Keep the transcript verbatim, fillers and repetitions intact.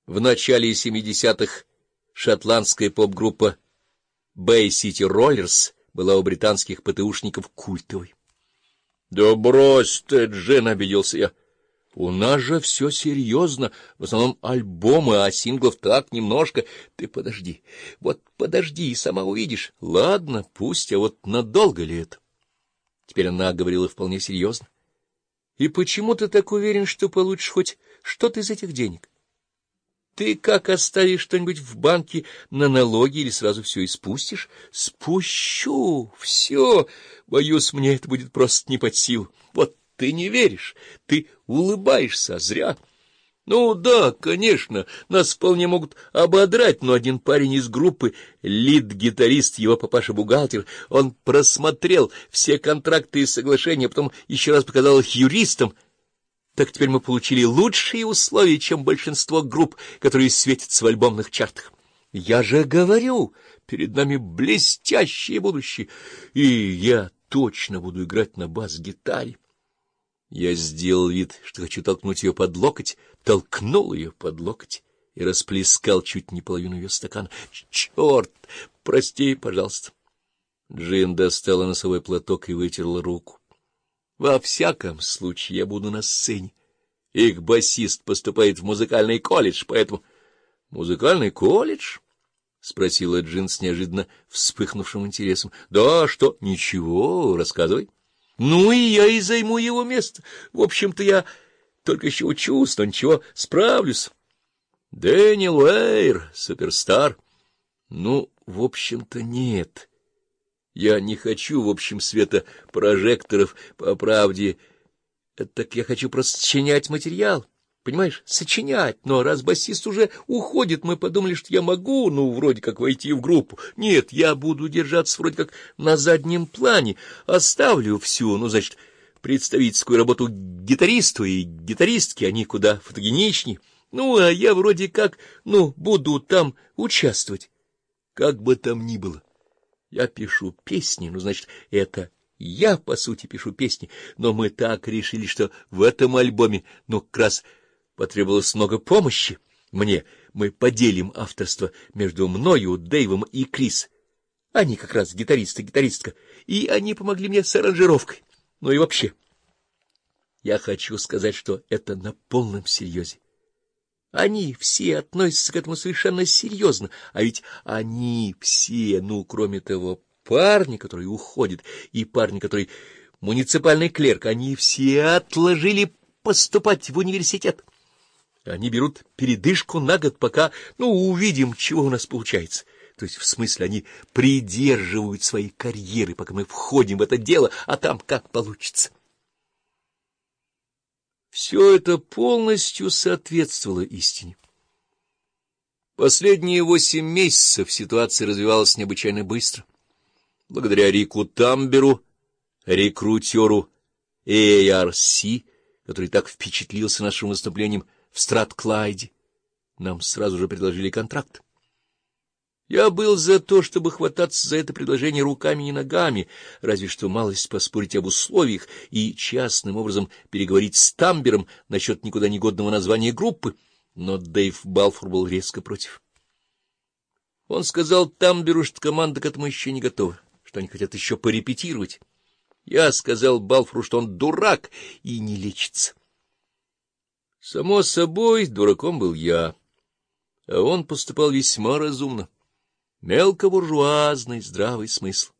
В начале семидесятых шотландская поп-группа Bay City Rollers была у британских ПТУшников культовой. — Да брось ты, Джин, — обиделся я. — У нас же все серьезно, в основном альбомы, а синглов так немножко. Ты подожди, вот подожди, и сама увидишь. Ладно, пусть, а вот надолго ли это? Теперь она говорила вполне серьезно. — И почему ты так уверен, что получишь хоть что-то из этих денег? Ты как оставишь что-нибудь в банке на налоги или сразу все испустишь? Спущу все. Боюсь, мне это будет просто не под силу. Вот ты не веришь, ты улыбаешься, а зря. Ну да, конечно, нас вполне могут ободрать, но один парень из группы, лид-гитарист, его папаша-бухгалтер, он просмотрел все контракты и соглашения, потом еще раз показал их юристам. Так теперь мы получили лучшие условия, чем большинство групп, которые светятся в альбомных чартах. Я же говорю, перед нами блестящее будущее, и я точно буду играть на бас-гитаре. Я сделал вид, что хочу толкнуть ее под локоть, толкнул ее под локоть и расплескал чуть не половину ее стакана. Черт! Прости, пожалуйста. Джин достала носовой платок и вытерла руку. Во всяком случае, я буду на сцене. Их басист поступает в музыкальный колледж, поэтому... — Музыкальный колледж? — спросила Джин с неожиданно вспыхнувшим интересом. — Да, что? — Ничего, рассказывай. — Ну, и я и займу его место. В общем-то, я только еще учусь, но ничего, справлюсь. — Дэниел Уэйр, суперстар. — Ну, в общем-то, нет. Я не хочу, в общем, света прожекторов, по правде. Так я хочу просто сочинять материал, понимаешь, сочинять. Но раз басист уже уходит, мы подумали, что я могу, ну, вроде как войти в группу. Нет, я буду держаться вроде как на заднем плане, оставлю всю, ну, значит, представительскую работу гитаристу и гитаристке, они куда фотогеничнее. Ну, а я вроде как, ну, буду там участвовать, как бы там ни было. Я пишу песни, ну, значит, это я, по сути, пишу песни, но мы так решили, что в этом альбоме, ну, как раз потребовалось много помощи мне. Мы поделим авторство между мною, Дэйвом и Крис. Они как раз гитарист и гитаристка, и они помогли мне с аранжировкой. Ну и вообще, я хочу сказать, что это на полном серьезе. Они все относятся к этому совершенно серьезно, а ведь они все, ну, кроме того парня, который уходит, и парня, который муниципальный клерк, они все отложили поступать в университет. Они берут передышку на год, пока, ну, увидим, чего у нас получается. То есть, в смысле, они придерживают свои карьеры, пока мы входим в это дело, а там как получится. Все это полностью соответствовало истине. Последние восемь месяцев ситуация развивалась необычайно быстро. Благодаря Рику Тамберу, рекрутеру эй ар си, который так впечатлился нашим выступлением в Стратклайде, нам сразу же предложили контракт. Я был за то, чтобы хвататься за это предложение руками и ногами, разве что малость поспорить об условиях и частным образом переговорить с Тамбером насчет никуда негодного названия группы, но Дэйв Балфур был резко против. Он сказал Тамберу, что команда к этому еще не готова, что они хотят еще порепетировать. Я сказал Балфуру, что он дурак и не лечится. Само собой, дураком был я, а он поступал весьма разумно. Мелкобуржуазный здравый смысл.